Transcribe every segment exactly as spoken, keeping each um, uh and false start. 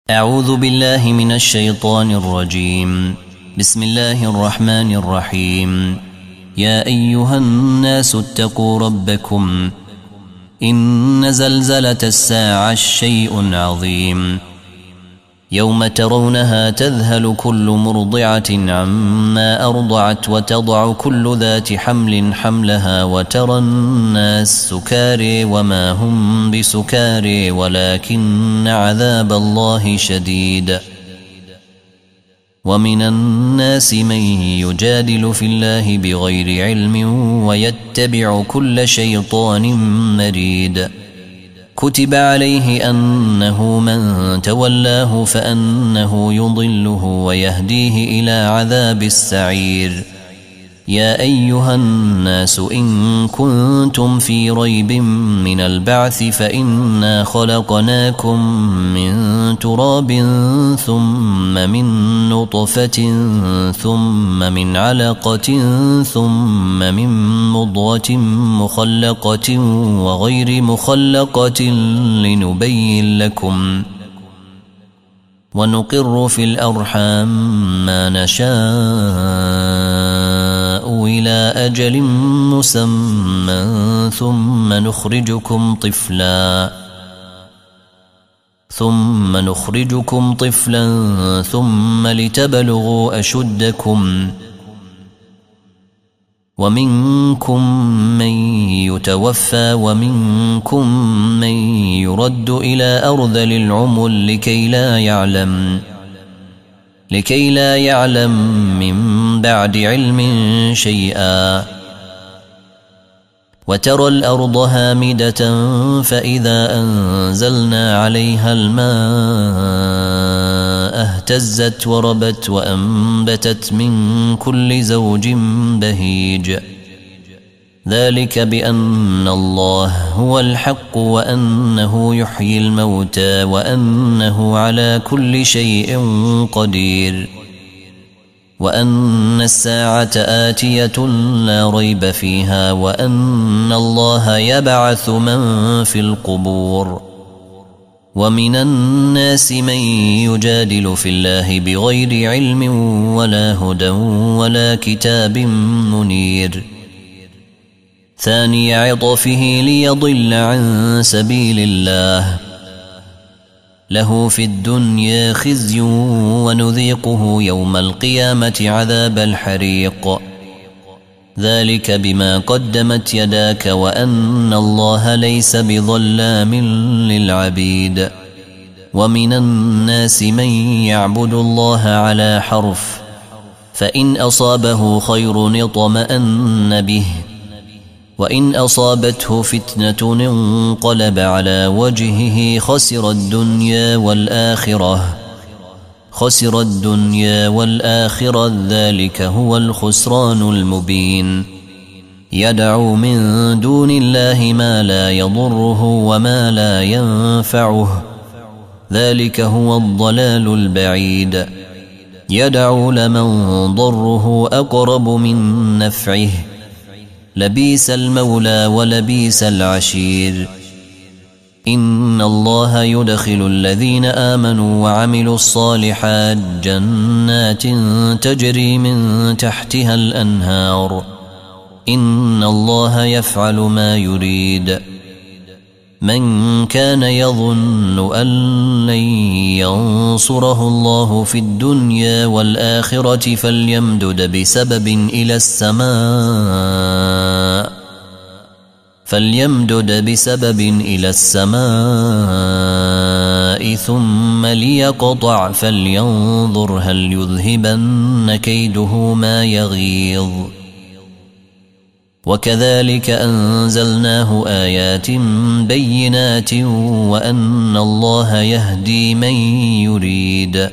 أعوذ بالله من الشيطان الرجيم. بسم الله الرحمن الرحيم. يا أيها الناس اتقوا ربكم إن زلزلة الساعة شيء عظيم يوم ترونها تذهل كل مرضعة عما أرضعت وتضع كل ذات حمل حملها وترى الناس سكاري وما هم بسكاري ولكن عذاب الله شديد. ومن الناس من يجادل في الله بغير علم ويتبع كل شيطان مريد. كتب عليه أنه من تولاه فأنه يضله ويهديه إلى عذاب السعير. يا أيها الناس إن كنتم في ريب من البعث فإنا خلقناكم من تراب ثم من نطفة ثم من علقة ثم من مضغة مخلقة وغير مخلقة لنبين لكم ونقر في الأرحام ما نشاء إلى أجل مسمى ثم نخرجكم طفلا ثم نخرجكم طفلا ثم لتبلغوا أشدكم ومنكم من يتوفى ومنكم من يرد إلى أرذل العمر لكي لا يعلم لكي لا يعلم من بعد علم شيئا. وترى الأرض هامدة فإذا أنزلنا عليها الماء اهتزت وربت وأنبتت من كل زوج بهيج. ذلك بأن الله هو الحق وأنه يحيي الموتى وأنه على كل شيء قدير وأن الساعة آتية لا ريب فيها وأن الله يبعث من في القبور. ومن الناس من يجادل في الله بغير علم ولا هدى ولا كتاب منير. ثاني عطفه ليضل عن سبيل الله له في الدنيا خزي ونذيقه يوم القيامة عذاب الحريق. ذلك بما قدمت يداك وأن الله ليس بظلام للعبيد. ومن الناس من يعبد الله على حرف فإن أصابه خير اطمأن به وإن أصابته فتنة انقلب على وجهه خسر الدنيا والآخرة خسر الدنيا والآخرة ذلك هو الخسران المبين. يدعو من دون الله ما لا يضره وما لا ينفعه ذلك هو الضلال البعيد. يدعو لمن ضره أقرب من نفعه لبيس المولى ولبيس العشير. إن الله يدخل الذين آمنوا وعملوا الصالحات جنات تجري من تحتها الأنهار. إن الله يفعل ما يريد. من كان يظن أن لن ينصره الله في الدنيا والآخرة فليمدد بسبب إلى السماء فليمدد بسبب إلى السماء ثم ليقطع فلينظر هل يذهبن كيده ما يغيظ. وكذلك أنزلناه آيات بينات وأن الله يهدي من يريد.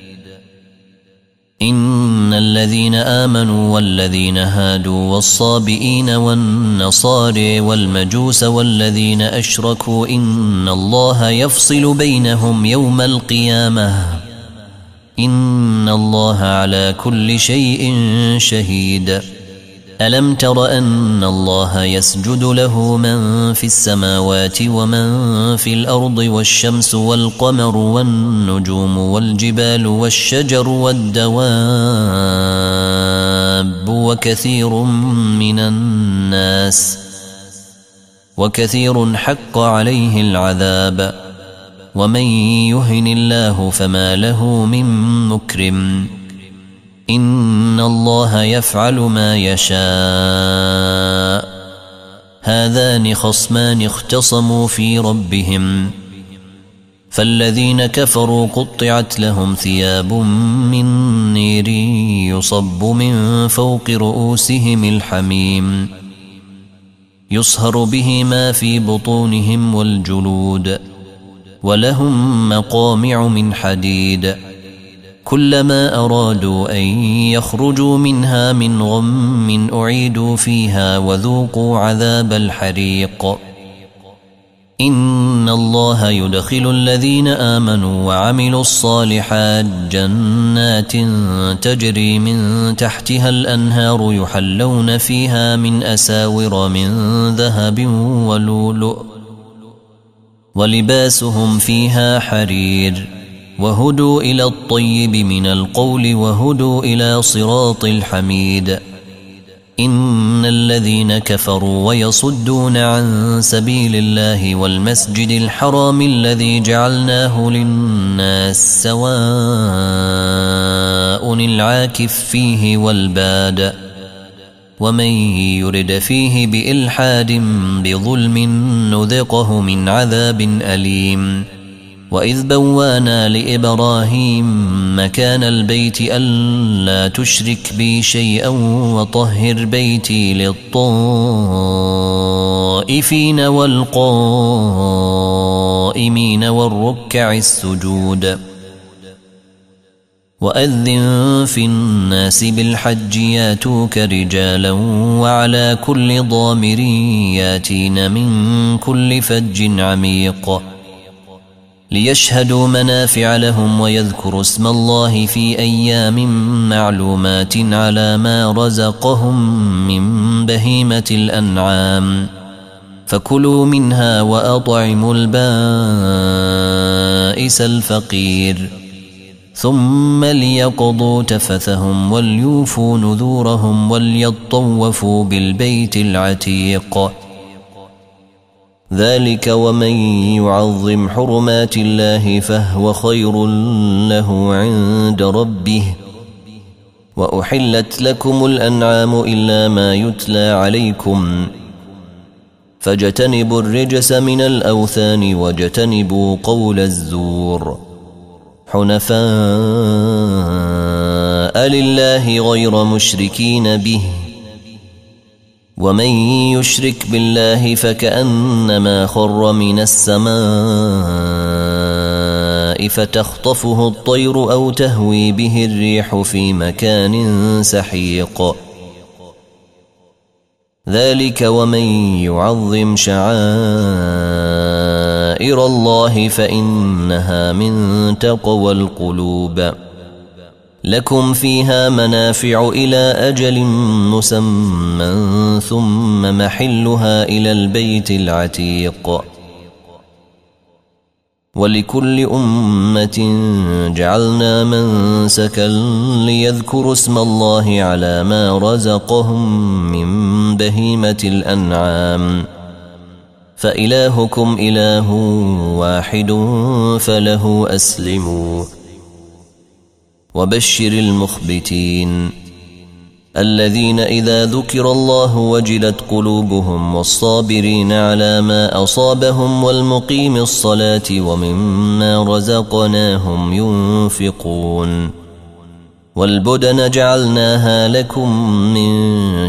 إن الذين آمنوا والذين هادوا والصابئين والنصارى والمجوس والذين أشركوا إن الله يفصل بينهم يوم القيامة إن الله على كل شيء شهيد. ألم تر أن الله يسجد له من في السماوات ومن في الأرض والشمس والقمر والنجوم والجبال والشجر والدواب وكثير من الناس وكثير حق عليه العذاب ومن يهن الله فما له من مكرم إن الله يفعل ما يشاء هذان خصمان اختصموا في ربهم فالذين كفروا قطعت لهم ثياب من نير يصب من فوق رؤوسهم الحميم يصهر به ما في بطونهم والجلود ولهم مقامع من حديد كلما أرادوا أن يخرجوا منها من غم أعيدوا فيها وذوقوا عذاب الحريق إن الله يدخل الذين آمنوا وعملوا الصالحات جنات تجري من تحتها الأنهار يحلون فيها من أساور من ذهب ولؤلؤ ولباسهم فيها حرير وهدوا إلى الطيب من القول وهدوا إلى صراط الحميد إن الذين كفروا ويصدون عن سبيل الله والمسجد الحرام الذي جعلناه للناس سواء العاكف فيه والباد ومن يرد فيه بإلحاد بظلم نذقه من عذاب أليم وإذ بوانا لإبراهيم مكان البيت ألا تشرك بي شيئا وطهر بيتي للطائفين والقائمين والركع السجود وأذن في الناس بالحج ياتوك رجالا وعلى كل ضامر ياتين من كل فج عميق ليشهدوا منافع لهم ويذكروا اسم الله في أيام معلومات على ما رزقهم من بهيمة الأنعام فكلوا منها وأطعموا البائس الفقير ثم ليقضوا تفثهم وليوفوا نذورهم وليطوفوا بالبيت العتيق ذلك ومن يعظم حرمات الله فهو خير له عند ربه وأحلت لكم الأنعام إلا ما يتلى عليكم فاجتنبوا الرجس من الأوثان واجتنبوا قول الزور حنفاء لله غير مشركين به ومن يشرك بالله فكأنما خر من السماء فتخطفه الطير أو تهوي به الريح في مكان سحيق ذلك ومن يعظم شعائر الله فإنها من تقوى القلوب لكم فيها منافع إلى أجل مسمى ثم محلها إلى البيت العتيق ولكل أمة جعلنا منسكا ليذكروا اسم الله على ما رزقهم من بهيمة الأنعام فإلهكم إله واحد فله أسلموا وبشر المخبتين الذين إذا ذكر الله وجلت قلوبهم والصابرين على ما أصابهم والمقيم الصلاة ومما رزقناهم ينفقون والبدن جعلناها لكم من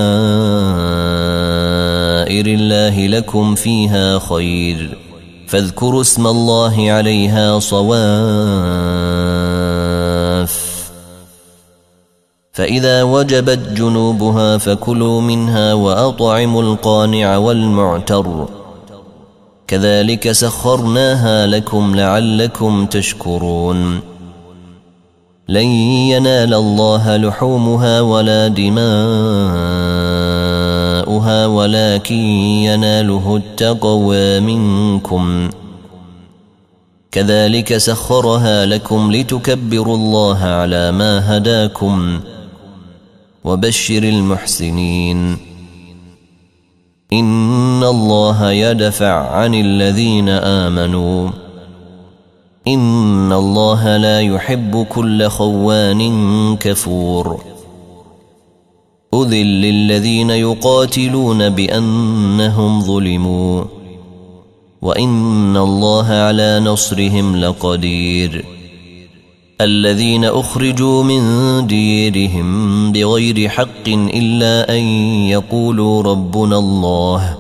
شعائر الله لكم فيها خير فاذكروا اسم الله عليها صواف فإذا وجبت جنوبها فكلوا منها وأطعموا القانع والمعتر كذلك سخرناها لكم لعلكم تشكرون لن ينال الله لحومها ولا دماؤها ولكن يناله التقوى منكم كذلك سخرها لكم لتكبروا الله على ما هداكم وبشر المحسنين إن الله يدفع عن الذين آمنوا إن الله لا يحب كل خوان كفور أذل للذين يقاتلون بأنهم ظلموا وإن الله على نصرهم لقدير الذين أخرجوا من ديرهم بغير حق إلا أن يقولوا ربنا الله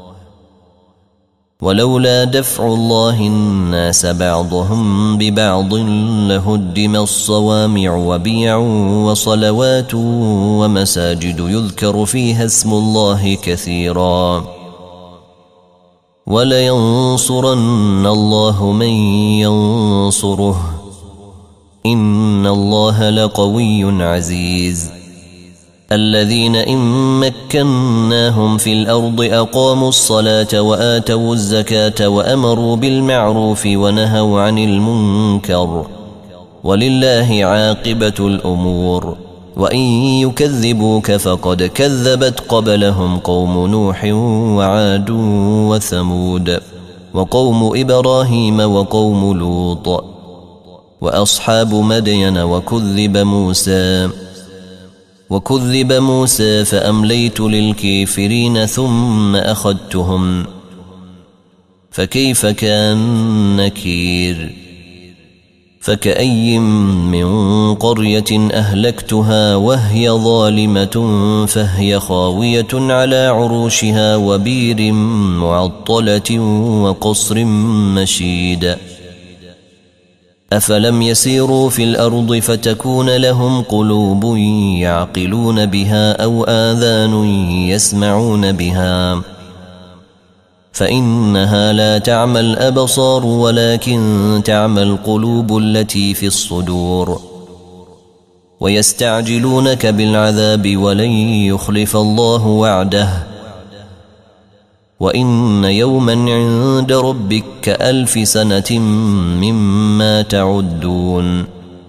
ولولا دفع الله الناس بعضهم ببعض لهدم الصوامع وبيع وصلوات ومساجد يذكر فيها اسم الله كثيرا ولينصرن الله من ينصره إن الله لقوي عزيز الذين إن مكناهم في الأرض أقاموا الصلاة وآتوا الزكاة وأمروا بالمعروف ونهوا عن المنكر ولله عاقبة الأمور وإن يكذبوك فقد كذبت قبلهم قوم نوح وعاد وثمود وقوم إبراهيم وقوم لوط وأصحاب مدين وكذب موسى وكذب موسى فأمليت للكافرين ثم أخذتهم فكيف كان نكير فكأي من قرية أهلكتها وهي ظالمة فهي خاوية على عروشها وبير معطلة وقصر مشيد أفلم يسيروا في الأرض فتكون لهم قلوب يعقلون بها أو آذان يسمعون بها فإنها لا تعمى الأبصار ولكن تعمى القلوب التي في الصدور ويستعجلونك بالعذاب ولن يخلف الله وعده وإن يوما عند ربك كألف سنة مما تعدون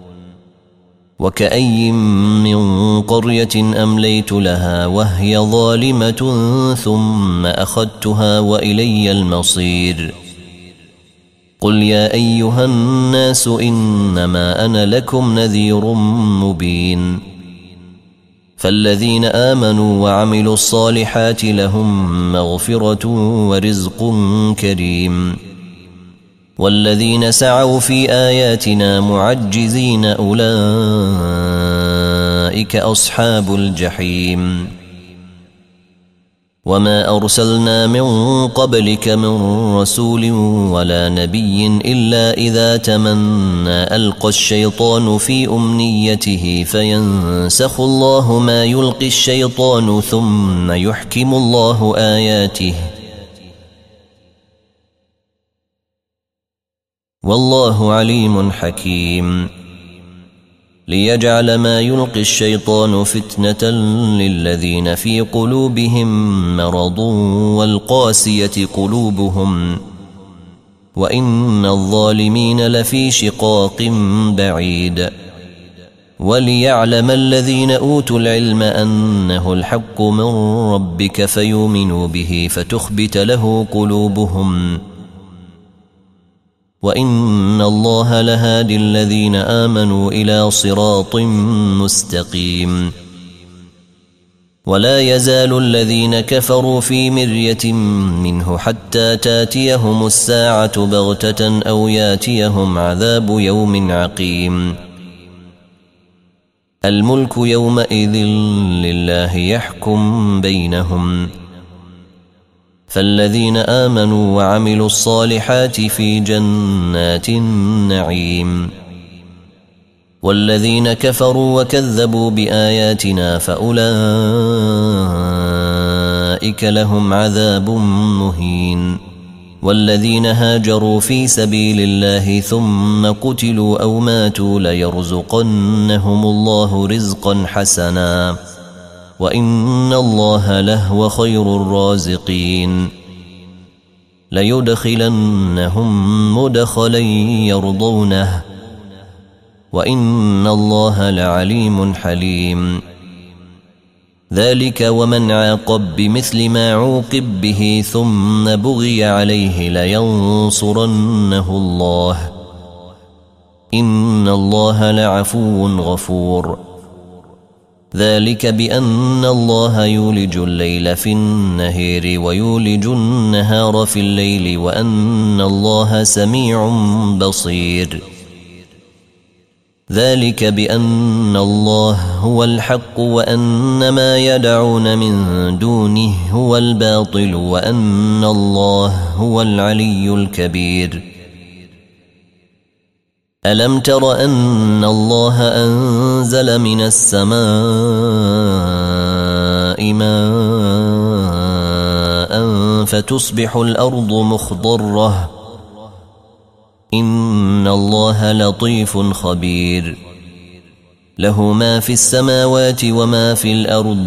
وكأي من قرية أمليت لها وهي ظالمة ثم أخذتها وإلي المصير قل يا أيها الناس إنما أنا لكم نذير مبين فالذين آمنوا وعملوا الصالحات لهم مغفرة ورزق كريم والذين سعوا في آياتنا معجزين أولئك أصحاب الجحيم وما أرسلنا من قبلك من رسول ولا نبي إلا إذا تمنى ألقى الشيطان في أمنيته فينسخ الله ما يلقي الشيطان ثم يحكم الله آياته والله عليم حكيم ليجعل ما يلقي الشيطان فتنة للذين في قلوبهم مرض والقاسية قلوبهم وإن الظالمين لفي شقاق بعيد وليعلم الذين أوتوا العلم أنه الحق من ربك فيؤمنوا به فتخبت له قلوبهم وإن الله لهادي الذين آمنوا إلى صراط مستقيم ولا يزال الذين كفروا في مرية منه حتى تاتيهم الساعة بغتة أو ياتيهم عذاب يوم عقيم الملك يومئذ لله يحكم بينهم فالذين آمنوا وعملوا الصالحات في جنات النعيم والذين كفروا وكذبوا بآياتنا فأولئك لهم عذاب مهين والذين هاجروا في سبيل الله ثم قتلوا أو ماتوا ليرزقنهم الله رزقا حسنا وإن الله لهو خير الرازقين ليدخلنهم مدخلا يرضونه وإن الله لعليم حليم ذلك ومن عاقب بمثل ما عوقب به ثم بغي عليه لينصرنه الله إن الله لعفو غفور ذلك بأن الله يولج الليل في النهار ويولج النهار في الليل وأن الله سميع بصير ذلك بأن الله هو الحق وأن ما يدعون من دونه هو الباطل وأن الله هو العلي الكبير ألم تر أن الله أنزل من السماء ماء فتصبح الأرض مخضرة إن الله لطيف خبير له ما في السماوات وما في الأرض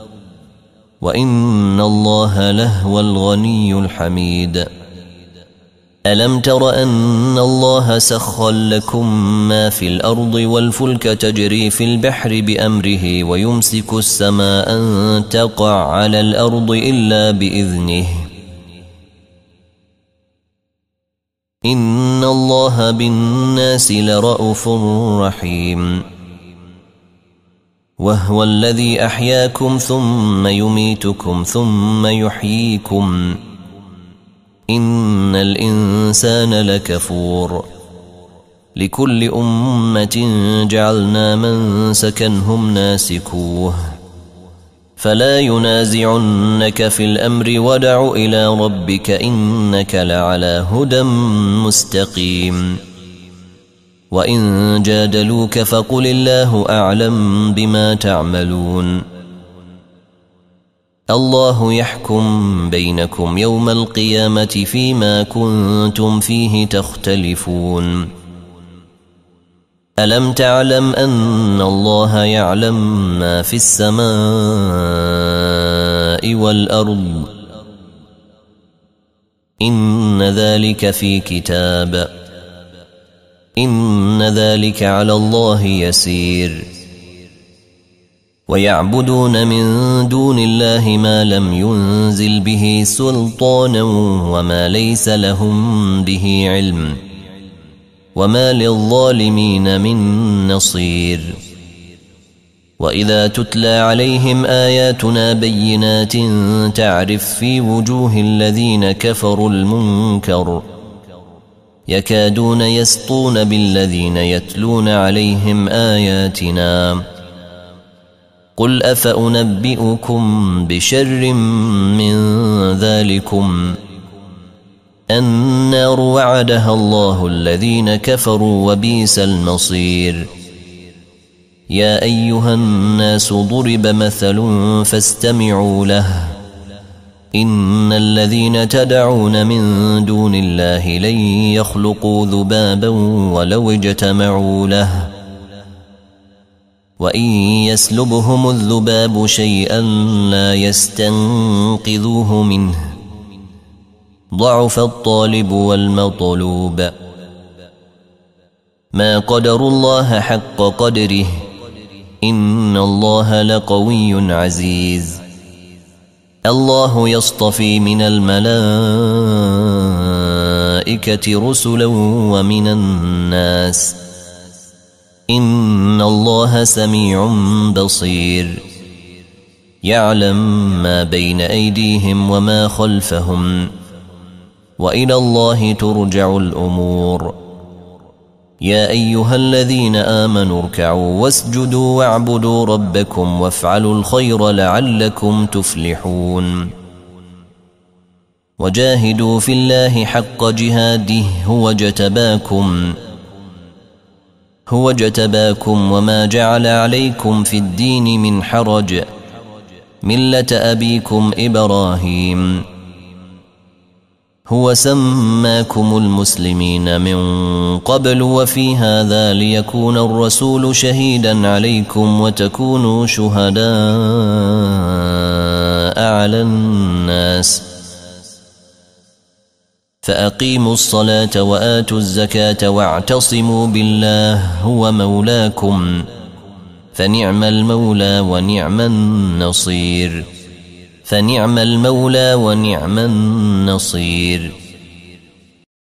وإن الله لهو الغني الحميد ألم تر أن الله سخر لكم ما في الأرض والفلك تجري في البحر بأمره ويمسك السماء أن تقع على الأرض إلا بإذنه إن الله بالناس لرءوف رحيم وهو الذي أحياكم ثم يميتكم ثم يحييكم إن الإنسان لكفور لكل أمة جعلنا منسكا هم ناسكوه فلا ينازعنك في الأمر ودع إلى ربك إنك لعلى هدى مستقيم وإن جادلوك فقل الله أعلم بما تعملون الله يحكم بينكم يوم القيامة فيما كنتم فيه تختلفون ألم تعلم أن الله يعلم ما في السماء والأرض إن ذلك في كتاب إن ذلك على الله يسير ويعبدون من دون الله ما لم ينزل به سلطانا وما ليس لهم به علم وما للظالمين من نصير وإذا تتلى عليهم آياتنا بينات تعرف في وجوه الذين كفروا المنكر يكادون يسطون بالذين يتلون عليهم آياتنا قل أفأنبئكم بشر من ذلكم النار وعدها الله الذين كفروا وبئس المصير يا أيها الناس ضرب مثل فاستمعوا له إن الذين تدعون من دون الله لن يخلقوا ذبابا ولو اجتمعوا له وإن يسلبهم الذباب شيئا لا يستنقذوه منه ضعف الطالب والمطلوب ما قدروا الله حق قدره إن الله لقوي عزيز الله يصطفي من الملائكة رسلا ومن الناس إن الله سميع بصير يعلم ما بين أيديهم وما خلفهم وإلى الله ترجع الأمور يا أيها الذين آمنوا اركعوا واسجدوا واعبدوا ربكم وافعلوا الخير لعلكم تفلحون وجاهدوا في الله حق جهاده هو اجتباكم هو اجتباكم وما جعل عليكم في الدين من حرج ملة أبيكم إبراهيم هو سماكم المسلمين من قبل وفي هذا ليكون الرسول شهيدا عليكم وتكونوا شهداء على الناس فأقيموا الصلاة وآتوا الزكاة واعتصموا بالله هو مولاكم فنعم المولى ونعم النصير فنعم المولى ونعم النصير